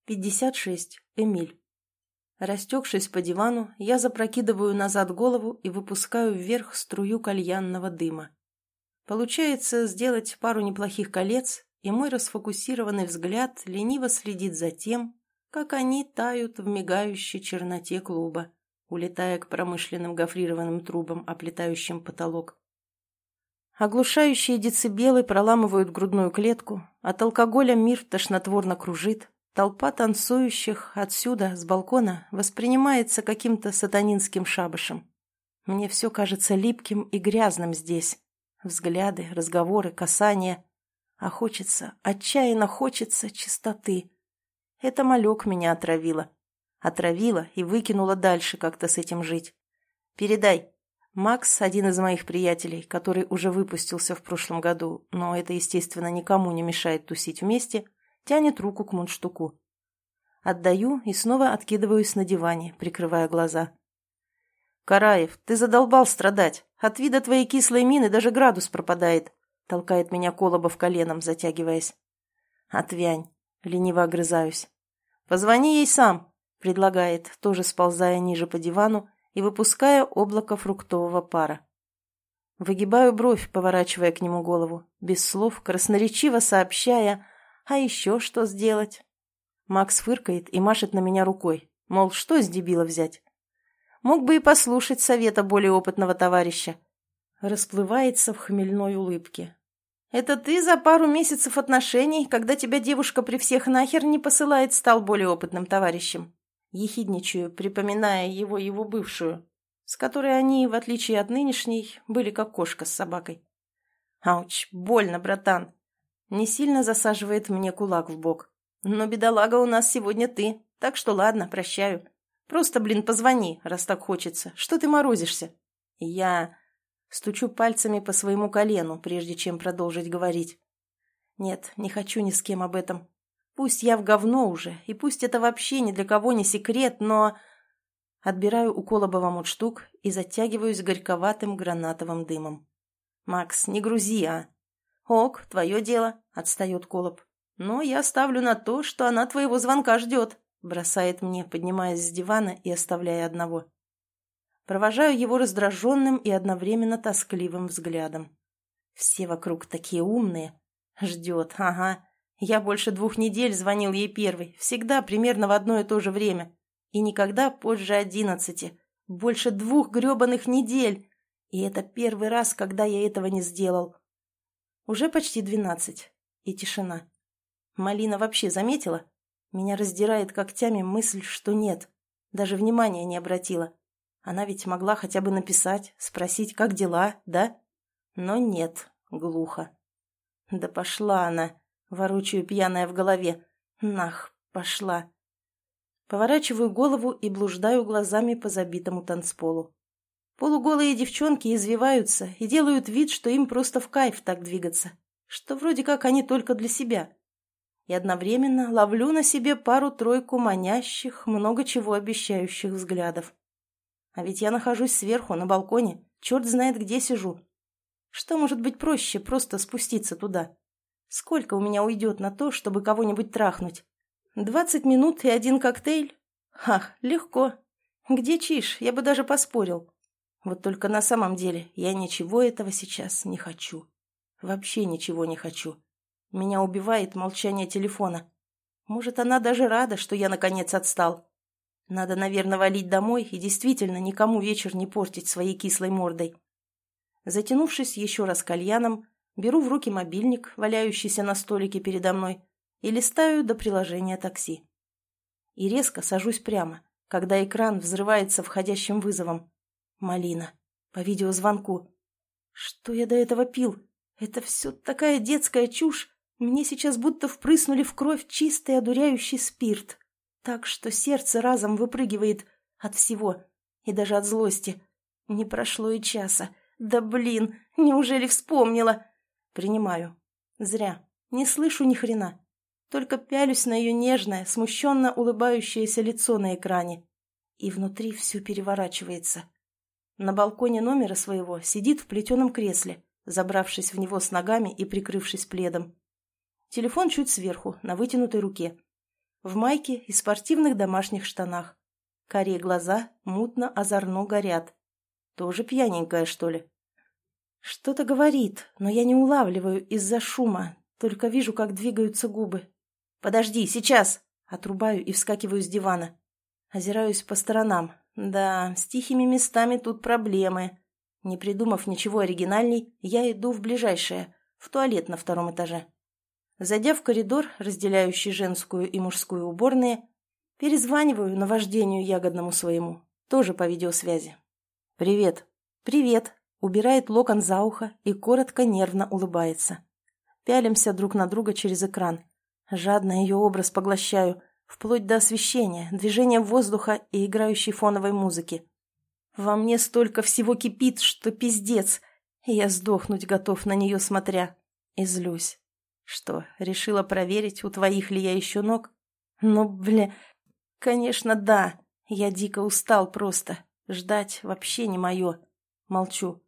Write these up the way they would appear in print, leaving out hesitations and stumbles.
56. Эмиль. Растекшись по дивану, я запрокидываю назад голову и выпускаю вверх струю кальянного дыма. Получается сделать пару неплохих колец, и мой расфокусированный взгляд лениво следит за тем, как они тают в мигающей черноте клуба, улетая к промышленным гофрированным трубам, оплетающим потолок. Оглушающие децибелы проламывают грудную клетку, от алкоголя мир тошнотворно кружит, толпа танцующих отсюда, с балкона, воспринимается каким-то сатанинским шабашем. Мне все кажется липким и грязным здесь. Взгляды, разговоры, касания. А хочется, отчаянно хочется чистоты. Это малек меня отравила. Отравила и выкинула дальше как-то с этим жить. Передай. Макс, один из моих приятелей, который уже выпустился в прошлом году, но это, естественно, никому не мешает тусить вместе, тянет руку к мундштуку. Отдаю и снова откидываюсь на диване, прикрывая глаза. «Караев, ты задолбал страдать. От вида твоей кислой мины даже градус пропадает», — толкает меня Колобов коленом, затягиваясь. «Отвянь», — лениво огрызаюсь. «Позвони ей сам», — предлагает, тоже сползая ниже по дивану и выпуская облако фруктового пара. Выгибаю бровь, поворачивая к нему голову, без слов, красноречиво сообщая: «А еще что сделать?» Макс фыркает и машет на меня рукой, мол, что с дебила взять? Мог бы и послушать совета более опытного товарища. Расплывается в хмельной улыбке. «Это ты за пару месяцев отношений, когда тебя девушка при всех нахер не посылает, стал более опытным товарищем?» Ехидничаю, припоминая его бывшую, с которой они, в отличие от нынешней, были как кошка с собакой. «Ауч, больно, братан!» Не сильно засаживает мне кулак в бок. «Но бедолага у нас сегодня ты, так что ладно, прощаю. Просто, позвони, раз так хочется. Что ты морозишься?» Я стучу пальцами по своему колену, прежде чем продолжить говорить. Нет, не хочу ни с кем об этом. Пусть я в говно уже, и пусть это вообще ни для кого не секрет, но... Отбираю у Колобова мундштук и затягиваюсь горьковатым гранатовым дымом. «Макс, не грузи, а!» «Ок, твое дело», — отстает Колоб. «Но я ставлю на то, что она твоего звонка ждет», — бросает мне, поднимаясь с дивана и оставляя одного. Провожаю его раздраженным и одновременно тоскливым взглядом. Все вокруг такие умные. Ждет, ага. Я больше 2 недель звонил ей первой, всегда примерно в одно и то же время. И никогда позже 11. Больше 2 гребаных недель. И это первый раз, когда я этого не сделал. Уже почти 12. И тишина. Малина вообще заметила? Меня раздирает когтями мысль, что нет. Даже внимания не обратила. Она ведь могла хотя бы написать, спросить, как дела, да? Но нет, глухо. Да пошла она, ворочаю пьяная в голове. Нах, пошла. Поворачиваю голову и блуждаю глазами по забитому танцполу. Полуголые девчонки извиваются и делают вид, что им просто в кайф так двигаться, что вроде как они только для себя. И одновременно ловлю на себе пару-тройку манящих, много чего обещающих взглядов. А ведь я нахожусь сверху, на балконе, черт знает где сижу. Что может быть проще просто спуститься туда? Сколько у меня уйдет на то, чтобы кого-нибудь трахнуть? 20 минут и 1 коктейль? Ах, легко. Где чиш, я бы даже поспорил. Вот только на самом деле я ничего этого сейчас не хочу. Вообще ничего не хочу. Меня убивает молчание телефона. Может, она даже рада, что я наконец отстал. Надо, наверное, валить домой и действительно никому вечер не портить своей кислой мордой. Затянувшись еще раз кальяном, беру в руки мобильник, валяющийся на столике передо мной, и листаю до приложения такси. И резко сажусь прямо, когда экран взрывается входящим вызовом. Малина. По видеозвонку. Что я до этого пил? Это все такая детская чушь. Мне сейчас будто впрыснули в кровь чистый одуряющий спирт. Так что сердце разом выпрыгивает от всего. И даже от злости. Не прошло и часа. Да неужели вспомнила? Принимаю. Зря. Не слышу ни хрена. Только пялюсь на ее нежное, смущенно улыбающееся лицо на экране. И внутри все переворачивается. На балконе номера своего сидит в плетеном кресле, забравшись в него с ногами и прикрывшись пледом. Телефон чуть сверху, на вытянутой руке. в майке и спортивных домашних штанах. Карие глаза мутно-озорно горят. Тоже пьяненькая, что ли? Что-то говорит, но я не улавливаю из-за шума, только вижу, как двигаются губы. «Подожди, сейчас!» Отрубаю и вскакиваю с дивана. Озираюсь по сторонам. Да, с тихими местами тут проблемы. Не придумав ничего оригинальней, я иду в ближайшее, в туалет на 2-м этаже. Зайдя в коридор, разделяющий женскую и мужскую уборные, перезваниваю наваждению ягодному своему, тоже по видеосвязи. «Привет». «Привет», убирает локон за ухо и коротко нервно улыбается. Пялимся друг на друга через экран. Жадно ее образ поглощаю, вплоть до освещения, движения воздуха и играющей фоновой музыки. Во мне столько всего кипит, что пиздец, и я сдохнуть готов на нее смотря. И злюсь. Что, решила проверить, у твоих ли я еще ног? Ну, бля, конечно, да. Я дико устал просто. Ждать вообще не мое. Молчу.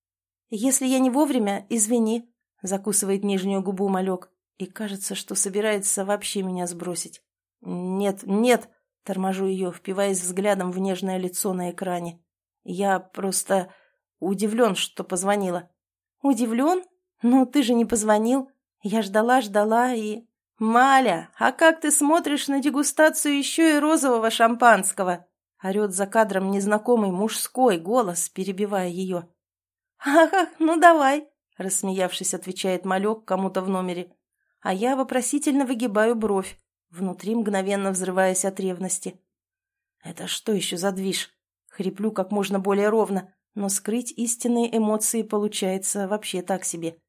Если я не вовремя, извини, закусывает нижнюю губу малек. И кажется, что собирается вообще меня сбросить. «Нет, нет!» – торможу ее, впиваясь взглядом в нежное лицо на экране. «Я просто удивлен, что позвонила». «Удивлен? Ну, ты же не позвонил. Я ждала и...» «Маля, а как ты смотришь на дегустацию еще и розового шампанского?» – орет за кадром незнакомый мужской голос, перебивая ее. «Ага, ну давай!» – рассмеявшись, отвечает малек кому-то в номере. А я вопросительно выгибаю бровь, внутри мгновенно взрываясь от ревности. «Это что еще за движ?» Хриплю как можно более ровно, но скрыть истинные эмоции получается вообще так себе.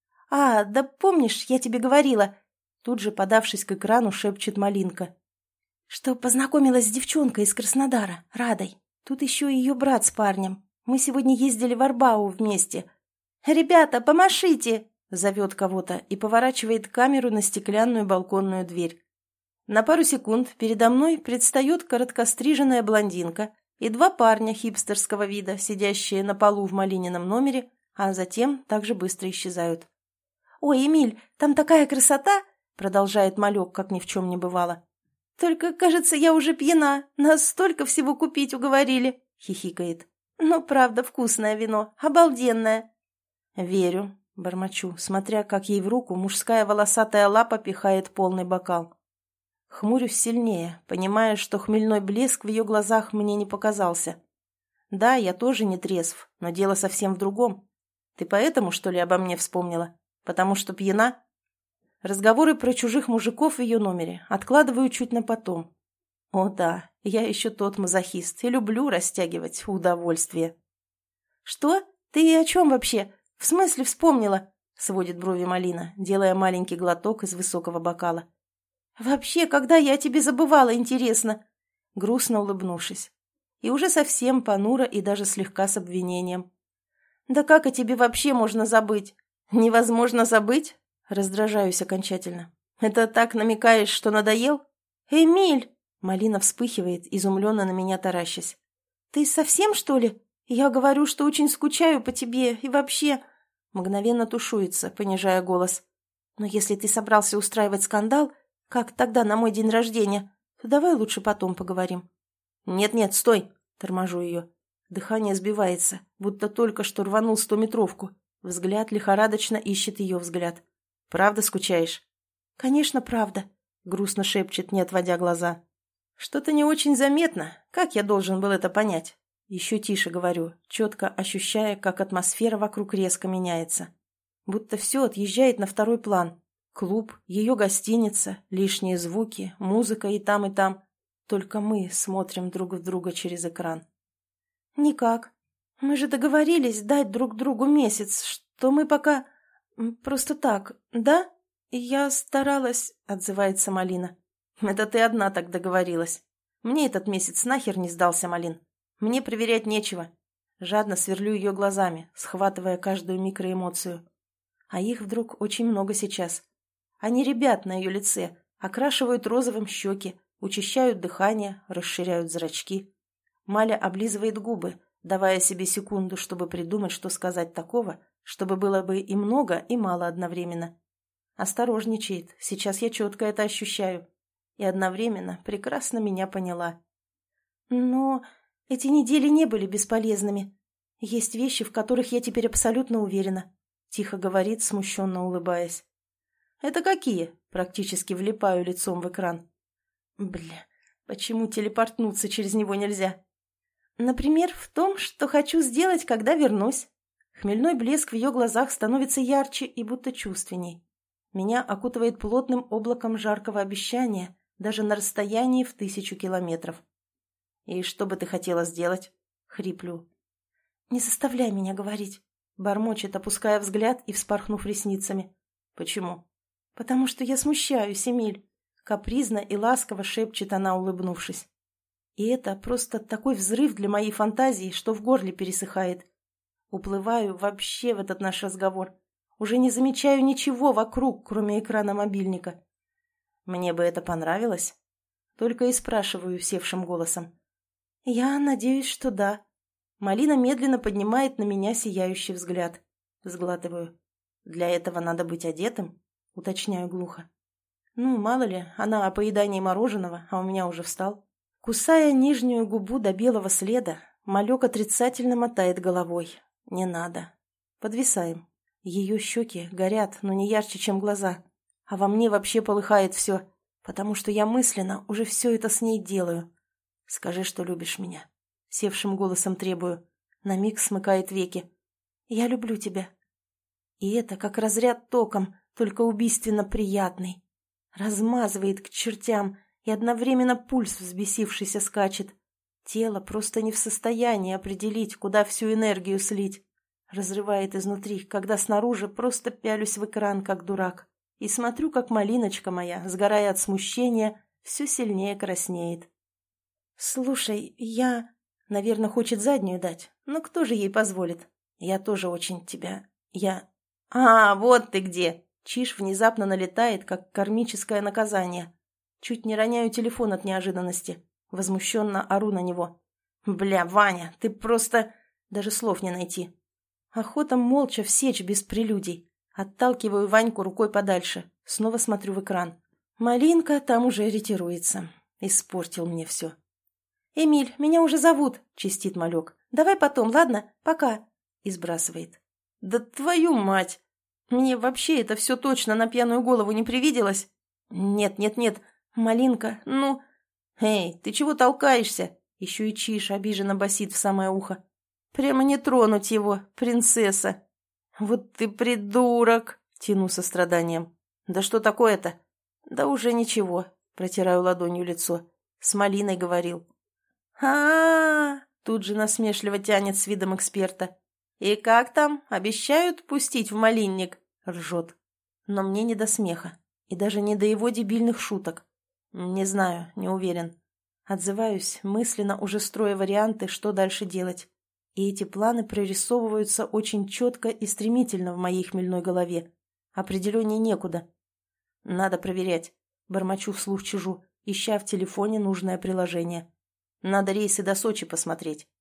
«А, да помнишь, я тебе говорила...» Тут же, подавшись к экрану, шепчет Малинка. «Что познакомилась с девчонкой из Краснодара, Радой. Тут еще и ее брат с парнем. Мы сегодня ездили в Арбау вместе. Ребята, помашите!» Зовет кого-то и поворачивает камеру на стеклянную балконную дверь. На пару секунд передо мной предстает короткостриженная блондинка и 2 парня хипстерского вида, сидящие на полу в Малинином номере, а затем также быстро исчезают. «Ой, Эмиль, там такая красота!» продолжает малек, как ни в чем не бывало. «Только, кажется, я уже пьяна, нас столько всего купить уговорили!» хихикает. «Но правда вкусное вино, обалденное!» «Верю», бормочу, смотря, как ей в руку мужская волосатая лапа пихает полный бокал. Хмурюсь сильнее, понимая, что хмельной блеск в ее глазах мне не показался. Да, я тоже не трезв, но дело совсем в другом. Ты поэтому, что ли, обо мне вспомнила? Потому что пьяна? Разговоры про чужих мужиков в ее номере откладываю чуть на потом. О да, я еще тот мазохист и люблю растягивать удовольствие. «Что? Ты о чем вообще? В смысле вспомнила?» сводит брови Малина, делая маленький глоток из высокого бокала. «Вообще, когда я о тебе забывала, интересно?» Грустно улыбнувшись. И уже совсем понуро и даже слегка с обвинением. «Да как о тебе вообще можно забыть?» «Невозможно забыть?» Раздражаюсь окончательно. «Это так намекаешь, что надоел?» «Эмиль!» Малина вспыхивает, изумленно на меня таращась. «Ты совсем, что ли? Я говорю, что очень скучаю по тебе и вообще...» Мгновенно тушуется, понижая голос. «Но если ты собрался устраивать скандал, как тогда на мой день рождения, то давай лучше потом поговорим». «Нет-нет, стой!» – торможу ее. Дыхание сбивается, будто только что рванул 100-метровку. Взгляд лихорадочно ищет ее взгляд. «Правда скучаешь?» «Конечно, правда», — грустно шепчет, не отводя глаза. «Что-то не очень заметно. Как я должен был это понять?» Еще тише говорю, четко ощущая, как атмосфера вокруг резко меняется. Будто все отъезжает на второй план. Клуб, ее гостиница, лишние звуки, музыка и там, и там. Только мы смотрим друг в друга через экран. «Никак. Мы же договорились дать друг другу месяц, что мы пока... просто так, да? Я старалась», — отзывается Малина. «Это ты одна так договорилась. Мне этот месяц нахер не сдался, Малин. Мне проверять нечего». Жадно сверлю ее глазами, схватывая каждую микроэмоцию. А их вдруг очень много сейчас. Они рябят на ее лице, окрашивают розовым щеки, учащают дыхание, расширяют зрачки. Маля облизывает губы, давая себе секунду, чтобы придумать, что сказать такого, чтобы было бы и много, и мало одновременно. Осторожничает, сейчас я четко это ощущаю. и одновременно прекрасно меня поняла. Но эти недели не были бесполезными. Есть вещи, в которых я теперь абсолютно уверена, тихо говорит, смущенно улыбаясь. Это какие? Практически влипаю лицом в экран. Бля, почему телепортнуться через него нельзя? Например, в том, что хочу сделать, когда вернусь. Хмельной блеск в ее глазах становится ярче и будто чувственней. Меня окутывает плотным облаком жаркого обещания, даже на расстоянии в 1000 километров. «И что бы ты хотела сделать?» — хриплю. «Не заставляй меня говорить», — бормочет, опуская взгляд и вспорхнув ресницами. «Почему?» «Потому что я смущаюсь, Эмиль», — капризно и ласково шепчет она, улыбнувшись. И это просто такой взрыв для моей фантазии, что в горле пересыхает. Уплываю вообще в этот наш разговор. Уже не замечаю ничего вокруг, кроме экрана мобильника. Мне бы это понравилось. Только и спрашиваю севшим голосом. Я надеюсь, что да. Малина медленно поднимает на меня сияющий взгляд. Сглатываю. Для этого надо быть одетым? Уточняю глухо. Ну, мало ли, она о поедании мороженого, а у меня уже встал. Кусая нижнюю губу до белого следа, малек отрицательно мотает головой. Не надо. Подвисаем. Ее щеки горят, но не ярче, чем глаза. А во мне вообще полыхает все, потому что я мысленно уже все это с ней делаю. Скажи, что любишь меня. Севшим голосом требую. На миг смыкает веки. Я люблю тебя. И это как разряд током, только убийственно приятный. Размазывает к чертям, и одновременно пульс взбесившийся скачет. Тело просто не в состоянии определить, куда всю энергию слить. Разрывает изнутри, когда снаружи просто пялюсь в экран, как дурак. И смотрю, как малиночка моя, сгорая от смущения, все сильнее краснеет. «Слушай, я...» Наверное, хочет заднюю дать, но кто же ей позволит? Я тоже очень тебя... «А, вот ты где!» Чиж внезапно налетает, как кармическое наказание. Чуть не роняю телефон от неожиданности. Возмущенно ору на него. «Бля, Ваня, ты просто...» Даже слов не найти. Охота молча всечь без прелюдий. Отталкиваю Ваньку рукой подальше. Снова смотрю в экран. Малинка там уже ретируется. Испортил мне все. «Эмиль, меня уже зовут», — чистит малек. «Давай потом, ладно? Пока». И сбрасывает. «Да твою мать! Мне вообще это все точно на пьяную голову не привиделось?» «Нет, Малинка, ну...» «Эй, ты чего толкаешься?» Еще и Чиж обиженно басит в самое ухо. «Прямо не тронуть его, принцесса!» «Вот ты придурок!» — тяну со страданием. «Да что такое-то?» «Да уже ничего», — протираю ладонью лицо. «С Малиной говорил». А тут же насмешливо тянет с видом эксперта. «И как там? Обещают пустить в малинник?» — ржет. Но мне не до смеха. И даже не до его дебильных шуток. Не знаю, не уверен. Отзываюсь, мысленно уже строя варианты, что дальше делать. И эти планы прорисовываются очень четко и стремительно в моей хмельной голове. Определенней некуда. Надо проверять. Бормочу вслух чужу, ища в телефоне нужное приложение. Надо рейсы до Сочи посмотреть.